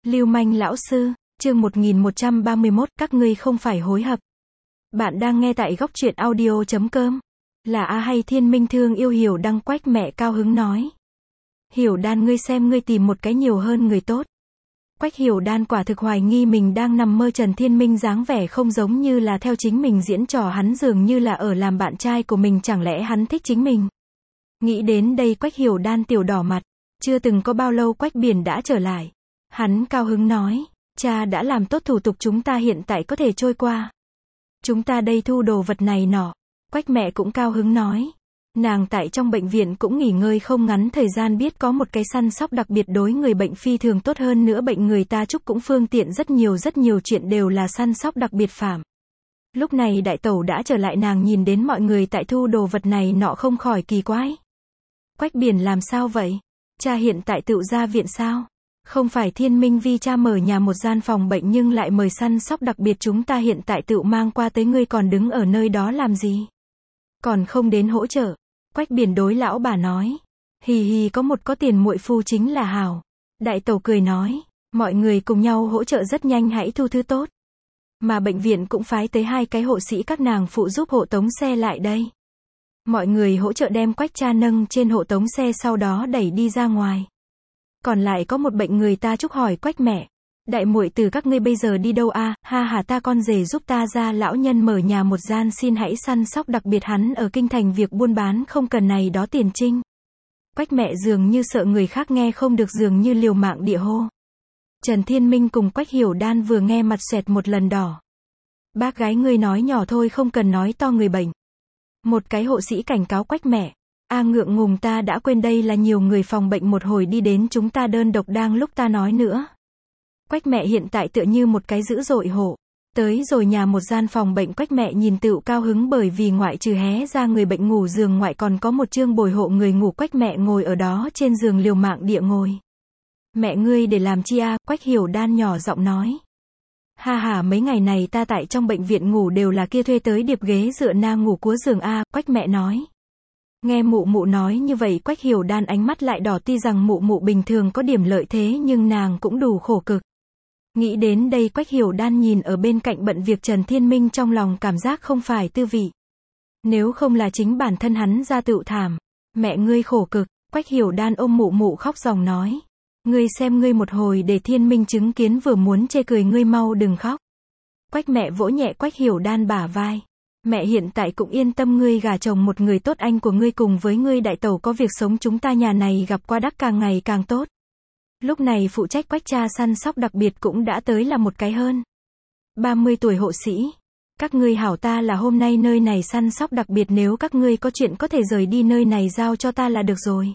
Lưu manh lão sư, chương 1131, các ngươi không phải hối hận. Bạn đang nghe tại góc truyện audio.com. Là A hay Thiên Minh thương yêu Hiểu Đan? Quách mẹ cao hứng nói. Hiểu Đan, ngươi xem ngươi tìm một cái nhiều hơn người tốt. Quách Hiểu Đan quả thực hoài nghi mình đang nằm mơ. Trần Thiên Minh dáng vẻ không giống như là theo chính mình diễn trò, hắn dường như là ở làm bạn trai của mình, chẳng lẽ hắn thích chính mình? Nghĩ đến đây Quách Hiểu Đan tiểu đỏ mặt. Chưa từng có bao lâu Quách Biển đã trở lại. Hắn cao hứng nói, cha đã làm tốt thủ tục, chúng ta hiện tại có thể trôi qua. Chúng ta đây thu đồ vật này nọ. Quách mẹ cũng cao hứng nói. Nàng tại trong bệnh viện cũng nghỉ ngơi không ngắn thời gian, biết có một cái săn sóc đặc biệt đối người bệnh phi thường tốt, hơn nữa bệnh người ta chúc cũng phương tiện rất nhiều chuyện đều là săn sóc đặc biệt phạm. Lúc này đại tẩu đã trở lại, nàng nhìn đến mọi người tại thu đồ vật này nọ không khỏi kỳ quái. Quách Biển, làm sao vậy? Cha hiện tại tự ra viện sao? Không phải Thiên Minh vì cha mở nhà một gian phòng bệnh nhưng lại mời săn sóc đặc biệt, chúng ta hiện tại tự mang qua tới, ngươi còn đứng ở nơi đó làm gì? Còn không đến hỗ trợ? Quách Biển đối lão bà nói. Hì hì, có một có tiền muội phu chính là hảo. Đại tẩu cười nói, mọi người cùng nhau hỗ trợ rất nhanh, hãy thu thứ tốt. Mà bệnh viện cũng phái tới 2 cái hộ sĩ các nàng phụ giúp hộ tống xe lại đây. Mọi người hỗ trợ đem Quách cha nâng trên hộ tống xe, sau đó đẩy đi ra ngoài. Còn lại có một bệnh người ta chúc hỏi Quách mẹ, đại muội từ các ngươi bây giờ đi đâu a? Ha hà, ta con rể giúp ta ra lão nhân mở nhà một gian, xin hãy săn sóc đặc biệt, hắn ở kinh thành việc buôn bán không cần này đó tiền trinh. Quách mẹ dường như sợ người khác nghe không được, dường như liều mạng địa hô. Trần Thiên Minh cùng Quách Hiểu Đan vừa nghe mặt xoẹt một lần đỏ. Bác gái, ngươi nói nhỏ thôi, không cần nói to người bệnh. Một cái hộ sĩ cảnh cáo Quách mẹ. Ngượng ngùng, ta đã quên đây là nhiều người phòng bệnh, một hồi đi đến chúng ta đơn độc, đang lúc ta nói nữa. Quách mẹ hiện tại tựa như một cái dữ dội hộ. Tới rồi nhà một gian phòng bệnh, Quách mẹ nhìn tựu cao hứng, bởi vì ngoại trừ hé ra người bệnh ngủ giường ngoại còn có một chương bồi hộ người ngủ. Quách mẹ ngồi ở đó trên giường liều mạng địa ngồi. Mẹ ngươi để làm chi a? Quách Hiểu Đan nhỏ giọng nói. Ha ha, mấy ngày này ta tại trong bệnh viện ngủ đều là kia thuê tới điệp ghế dựa na ngủ cúa giường a. Quách mẹ nói. Nghe mụ mụ nói như vậy Quách Hiểu Đan ánh mắt lại đỏ, tuy rằng mụ mụ bình thường có điểm lợi thế nhưng nàng cũng đủ khổ cực. Nghĩ đến đây Quách Hiểu Đan nhìn ở bên cạnh bận việc Trần Thiên Minh, trong lòng cảm giác không phải tư vị. Nếu không là chính bản thân hắn ra tựu thảm. Mẹ ngươi khổ cực. Quách Hiểu Đan ôm mụ mụ khóc ròng nói. Ngươi xem ngươi một hồi để Thiên Minh chứng kiến vừa muốn chê cười, ngươi mau đừng khóc. Quách mẹ vỗ nhẹ Quách Hiểu Đan bả vai. Mẹ hiện tại cũng yên tâm, ngươi gả chồng một người tốt, anh của ngươi cùng với ngươi đại tẩu có việc sống, chúng ta nhà này gặp qua đắc càng ngày càng tốt. Lúc này phụ trách Quách cha săn sóc đặc biệt cũng đã tới, là một cái hơn 30 tuổi hộ sĩ. Các ngươi hảo, ta là hôm nay nơi này săn sóc đặc biệt, nếu các ngươi có chuyện có thể rời đi nơi này, giao cho ta là được rồi.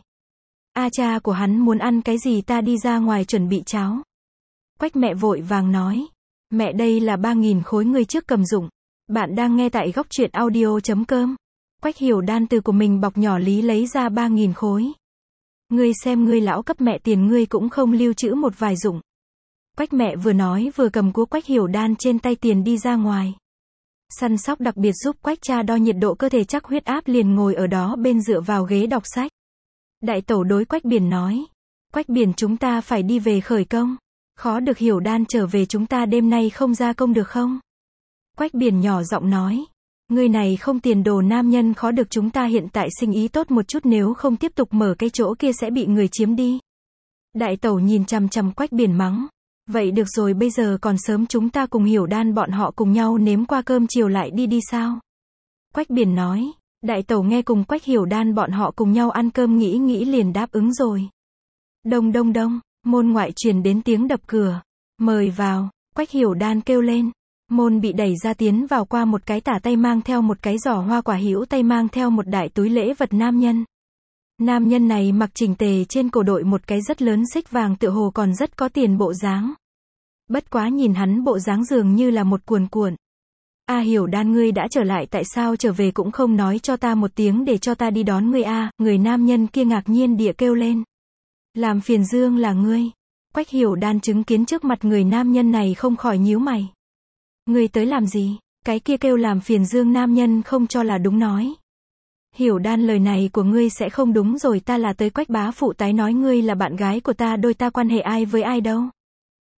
Cha của hắn muốn ăn cái gì, ta đi ra ngoài chuẩn bị cháo. Quách mẹ vội vàng nói. Mẹ, đây là 3.000 khối, ngươi trước cầm dụng. Bạn đang nghe tại góc truyện audio.com. Quách Hiểu Đan từ của mình bọc nhỏ lý lấy ra 3.000 khối. Ngươi xem, ngươi lão cấp mẹ tiền, ngươi cũng không lưu trữ một vài dụng. Quách mẹ vừa nói vừa cầm của Quách Hiểu Đan trên tay tiền đi ra ngoài. Săn sóc đặc biệt giúp Quách cha đo nhiệt độ cơ thể, chắc huyết áp, liền ngồi ở đó bên dựa vào ghế đọc sách. Đại tẩu đối Quách Biển nói. Quách Biển, chúng ta phải đi về khởi công. Khó được Hiểu Đan trở về, chúng ta đêm nay không ra công được không? Quách Biển nhỏ giọng nói. Người này không tiền đồ nam nhân, khó được, chúng ta hiện tại sinh ý tốt một chút, nếu không tiếp tục mở cái chỗ kia sẽ bị người chiếm đi. Đại tẩu nhìn chằm chằm Quách Biển mắng. Vậy được rồi, bây giờ còn sớm, chúng ta cùng Hiểu Đan bọn họ cùng nhau nếm qua cơm chiều lại đi sao? Quách Biển nói. Đại tẩu nghe cùng Quách Hiểu Đan bọn họ cùng nhau ăn cơm, nghĩ liền đáp ứng rồi. Đông đông đông, môn ngoại truyền đến tiếng đập cửa. Mời vào. Quách Hiểu Đan kêu lên. Môn bị đẩy ra, tiến vào qua một cái tả tay mang theo một cái giỏ hoa quả, hữu tay mang theo một đại túi lễ vật nam nhân. Nam nhân này mặc chỉnh tề, trên cổ đội một cái rất lớn xích vàng, tựa hồ còn rất có tiền bộ dáng. Bất quá nhìn hắn bộ dáng dường như là một cuồn cuộn. Hiểu Đan, ngươi đã trở lại, tại sao trở về cũng không nói cho ta một tiếng để cho ta đi đón ngươi a? Người nam nhân kia ngạc nhiên địa kêu lên. Làm phiền Dương là ngươi. Quách Hiểu Đan chứng kiến trước mặt người nam nhân này không khỏi nhíu mày. Ngươi tới làm gì? Cái kia kêu làm phiền Dương nam nhân không cho là đúng nói. Hiểu Đan, lời này của ngươi sẽ không đúng rồi, ta là tới Quách bá phụ tái nói ngươi là bạn gái của ta, đôi ta quan hệ ai với ai đâu.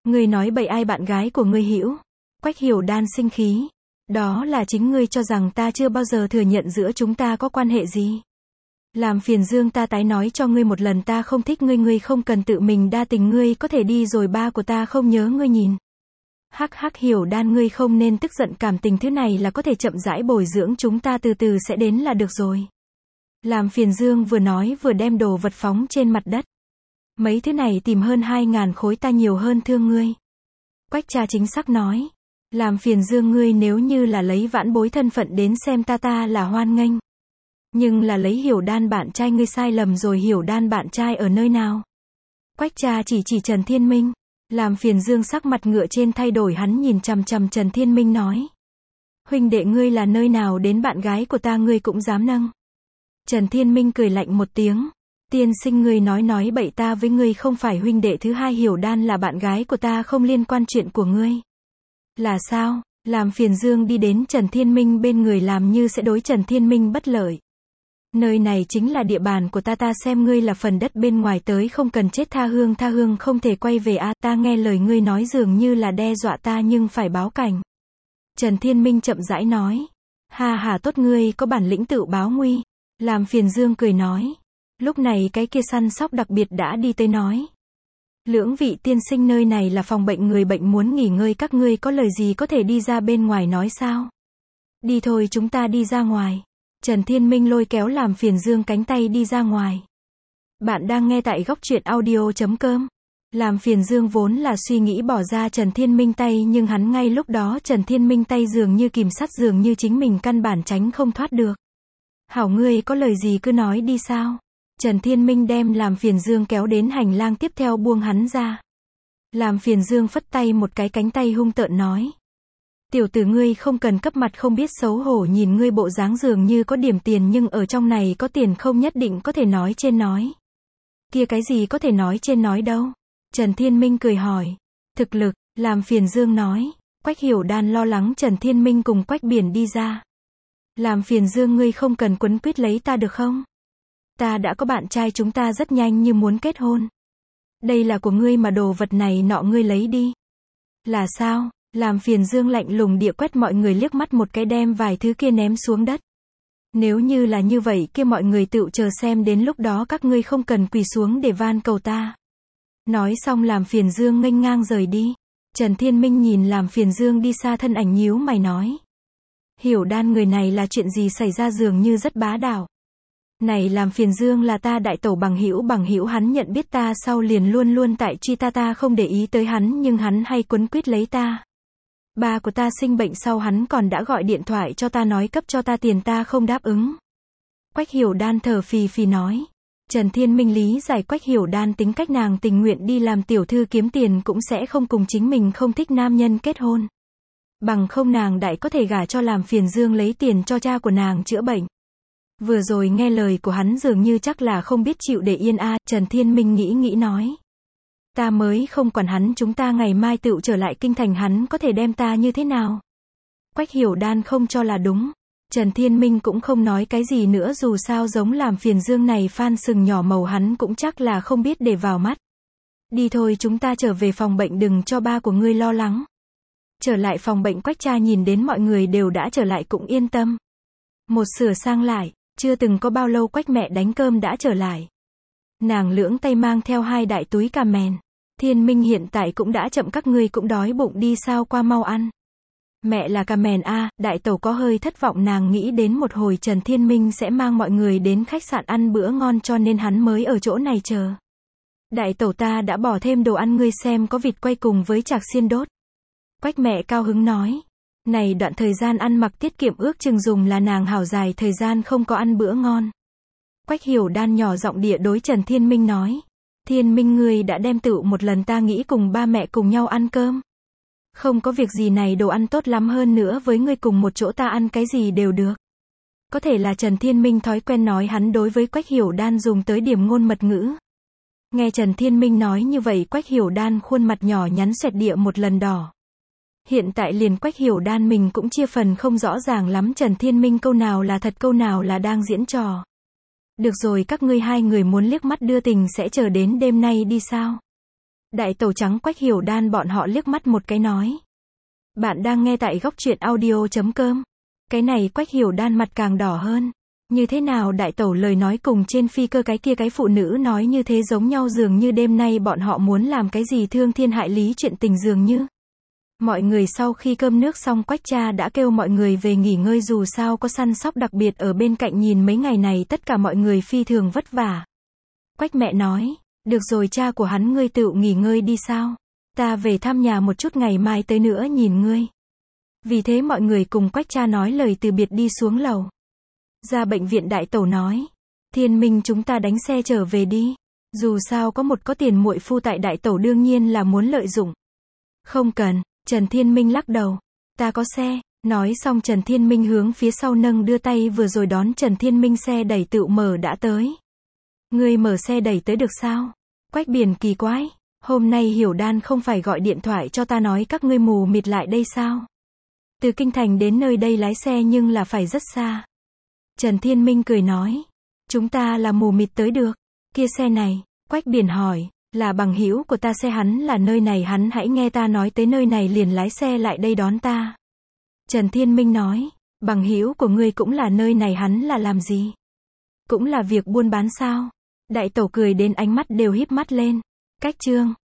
Ngươi nói bậy, ai bạn gái của ngươi hữu? Quách Hiểu Đan sinh khí. Đó là chính ngươi cho rằng ta chưa bao giờ thừa nhận giữa chúng ta có quan hệ gì. Làm phiền Dương, ta tái nói cho ngươi một lần, ta không thích ngươi, ngươi không cần tự mình đa tình, ngươi có thể đi rồi, ba của ta không nhớ ngươi nhìn. Hắc hắc, Hiểu Đan, ngươi không nên tức giận, cảm tình thứ này là có thể chậm rãi bồi dưỡng, chúng ta từ từ sẽ đến là được rồi. Làm phiền Dương vừa nói vừa đem đồ vật phóng trên mặt đất. Mấy thứ này tìm hơn 2.000 khối, ta nhiều hơn thương ngươi. Quách cha chính xác nói. Làm phiền Dương, ngươi nếu như là lấy vãn bối thân phận đến xem ta là hoan nghênh. Nhưng là lấy Hiểu Đan bạn trai, ngươi sai lầm rồi, Hiểu Đan bạn trai ở nơi nào? Quách cha chỉ Trần Thiên Minh. Làm phiền Dương sắc mặt ngựa trên thay đổi, hắn nhìn chằm chằm Trần Thiên Minh nói. Huynh đệ ngươi là nơi nào đến bạn gái của ta ngươi cũng dám nâng. Trần Thiên Minh cười lạnh một tiếng. Tiên sinh, ngươi nói bậy, ta với ngươi không phải huynh đệ. Thứ hai, Hiểu Đan là bạn gái của ta, không liên quan chuyện của ngươi. Là sao? Làm phiền Dương đi đến Trần Thiên Minh bên người, làm như sẽ đối Trần Thiên Minh bất lợi. Nơi này chính là địa bàn của ta xem ngươi là phần đất bên ngoài tới, không cần chết, tha hương không thể quay về a. Ta nghe lời ngươi nói dường như là đe dọa ta, nhưng phải báo cảnh. Trần Thiên Minh chậm rãi nói. Ha, tốt, ngươi có bản lĩnh tự báo nguy. Làm phiền Dương cười nói. Lúc này cái kia săn sóc đặc biệt đã đi tới nói. Lưỡng vị tiên sinh, nơi này là phòng bệnh, người bệnh muốn nghỉ ngơi, các ngươi có lời gì có thể đi ra bên ngoài nói sao? Đi thôi, chúng ta đi ra ngoài. Trần Thiên Minh lôi kéo Làm phiền Dương cánh tay đi ra ngoài. Bạn đang nghe tại góc truyện audio.com. Làm phiền Dương vốn là suy nghĩ bỏ ra Trần Thiên Minh tay, nhưng hắn ngay lúc đó Trần Thiên Minh tay dường như kìm sắt, dường như chính mình căn bản tránh không thoát được. Hảo, ngươi có lời gì cứ nói đi sao? Trần Thiên Minh đem Làm phiền Dương kéo đến hành lang, tiếp theo buông hắn ra. Làm phiền Dương phất tay một cái, cánh tay hung tợn nói. Tiểu tử, ngươi không cần cấp mặt không biết xấu hổ, nhìn ngươi bộ dáng dường như có điểm tiền, nhưng ở trong này có tiền không nhất định có thể nói trên nói. Kia cái gì có thể nói trên nói đâu? Trần Thiên Minh cười hỏi. Thực lực, Làm phiền Dương nói. Quách Hiểu Đan lo lắng Trần Thiên Minh cùng Quách Biển đi ra. Làm phiền Dương, ngươi không cần quấn quýt lấy ta được không? Ta đã có bạn trai, chúng ta rất nhanh như muốn kết hôn. Đây là của ngươi mà, đồ vật này nọ ngươi lấy đi. Là sao? Làm phiền Dương lạnh lùng địa quét mọi người liếc mắt một cái, đem vài thứ kia ném xuống đất. Nếu như là như vậy kia mọi người tự chờ xem, đến lúc đó các ngươi không cần quỳ xuống để van cầu ta. Nói xong Làm phiền Dương nghênh ngang rời đi. Trần Thiên Minh nhìn Làm phiền Dương đi xa, thân ảnh nhíu mày nói. Hiểu Đan người này là chuyện gì xảy ra, dường như rất bá đạo. Này Làm phiền Dương là ta đại tẩu bằng hữu, hắn nhận biết ta sau liền luôn luôn tại truy ta không để ý tới hắn, nhưng hắn hay quấn quýt lấy ta. Ba của ta sinh bệnh sau hắn còn đã gọi điện thoại cho ta nói cấp cho ta tiền, ta không đáp ứng. Quách Hiểu Đan thở phì phì nói. Trần Thiên Minh lý giải Quách Hiểu Đan tính cách, nàng tình nguyện đi làm tiểu thư kiếm tiền cũng sẽ không cùng chính mình không thích nam nhân kết hôn. Bằng không nàng đại có thể gả cho Làm phiền Dương lấy tiền cho cha của nàng chữa bệnh. Vừa rồi nghe lời của hắn dường như chắc là không biết chịu để yên a. Trần Thiên Minh nghĩ nói. Ta mới không quản hắn, chúng ta ngày mai tựu trở lại kinh thành, hắn có thể đem ta như thế nào? Quách Hiểu Đan không cho là đúng. Trần Thiên Minh cũng không nói cái gì nữa, dù sao giống Làm phiền Dương này phan sừng nhỏ màu hắn cũng chắc là không biết để vào mắt. Đi thôi, chúng ta trở về phòng bệnh, đừng cho ba của ngươi lo lắng. Trở lại phòng bệnh, Quách cha nhìn đến mọi người đều đã trở lại cũng yên tâm. Một sửa sang lại, chưa từng có bao lâu Quách mẹ đánh cơm đã trở lại. Nàng lưỡng tay mang theo 2 đại túi cà mèn. Thiên Minh hiện tại cũng đã chậm, các ngươi cũng đói bụng đi sao, qua mau ăn. Mẹ là cà mèn a. Đại tẩu có hơi thất vọng, nàng nghĩ đến một hồi Trần Thiên Minh sẽ mang mọi người đến khách sạn ăn bữa ngon cho nên hắn mới ở chỗ này chờ. Đại tẩu, ta đã bỏ thêm đồ ăn, ngươi xem có vịt quay cùng với chạc xiên đốt. Quách mẹ cao hứng nói. Này đoạn thời gian ăn mặc tiết kiệm, ước chừng dùng là nàng hảo dài thời gian không có ăn bữa ngon. Quách Hiểu Đan nhỏ giọng địa đối Trần Thiên Minh nói. Thiên Minh, ngươi đã đem tựu một lần, ta nghĩ cùng ba mẹ cùng nhau ăn cơm. Không có việc gì, này đồ ăn tốt lắm, hơn nữa với ngươi cùng một chỗ ta ăn cái gì đều được. Có thể là Trần Thiên Minh thói quen nói hắn đối với Quách Hiểu Đan dùng tới điểm ngôn mật ngữ. Nghe Trần Thiên Minh nói như vậy, Quách Hiểu Đan khuôn mặt nhỏ nhắn xoẹt địa một lần đỏ. Hiện tại liền Quách Hiểu Đan mình cũng chia phần không rõ ràng lắm Trần Thiên Minh câu nào là thật, câu nào là đang diễn trò. Được rồi, các ngươi 2 người muốn liếc mắt đưa tình sẽ chờ đến đêm nay đi sao? Đại tẩu trắng Quách Hiểu Đan bọn họ liếc mắt một cái nói. Bạn đang nghe tại góc truyện audio.com. Cái này Quách Hiểu Đan mặt càng đỏ hơn. Như thế nào đại tẩu lời nói cùng trên phi cơ cái kia cái phụ nữ nói như thế giống nhau, dường như đêm nay bọn họ muốn làm cái gì thương thiên hại lý chuyện tình dường như. Mọi người sau khi cơm nước xong Quách cha đã kêu mọi người về nghỉ ngơi, dù sao có săn sóc đặc biệt ở bên cạnh nhìn mấy ngày này tất cả mọi người phi thường vất vả. Quách mẹ nói, được rồi cha của hắn ngươi tự nghỉ ngơi đi sao? Ta về thăm nhà một chút ngày mai tới nữa nhìn ngươi. Vì thế mọi người cùng Quách cha nói lời từ biệt đi xuống lầu. Ra bệnh viện đại tẩu nói, Thiên Minh chúng ta đánh xe trở về đi. Dù sao có một có tiền muội phu tại đại tẩu đương nhiên là muốn lợi dụng. Không cần, Trần Thiên Minh lắc đầu. Ta có xe. Nói xong Trần Thiên Minh hướng phía sau nâng đưa tay vừa rồi đón Trần Thiên Minh xe đẩy tự mở đã tới. Ngươi mở xe đẩy tới được sao? Quách Biển kỳ quái. Hôm nay Hiểu Đan không phải gọi điện thoại cho ta nói các ngươi mù mịt lại đây sao? Từ Kinh Thành đến nơi đây lái xe nhưng là phải rất xa. Trần Thiên Minh cười nói. Chúng ta là mù mịt tới được. Kia xe này, Quách Biển hỏi, là bằng hữu của ta, xe hắn là nơi này, hắn hãy nghe ta nói tới nơi này liền lái xe lại đây đón ta. Trần Thiên Minh nói, bằng hữu của ngươi cũng là nơi này, hắn là làm gì? Cũng là việc buôn bán sao? Đại tẩu cười đến ánh mắt đều híp mắt lên. Cách chương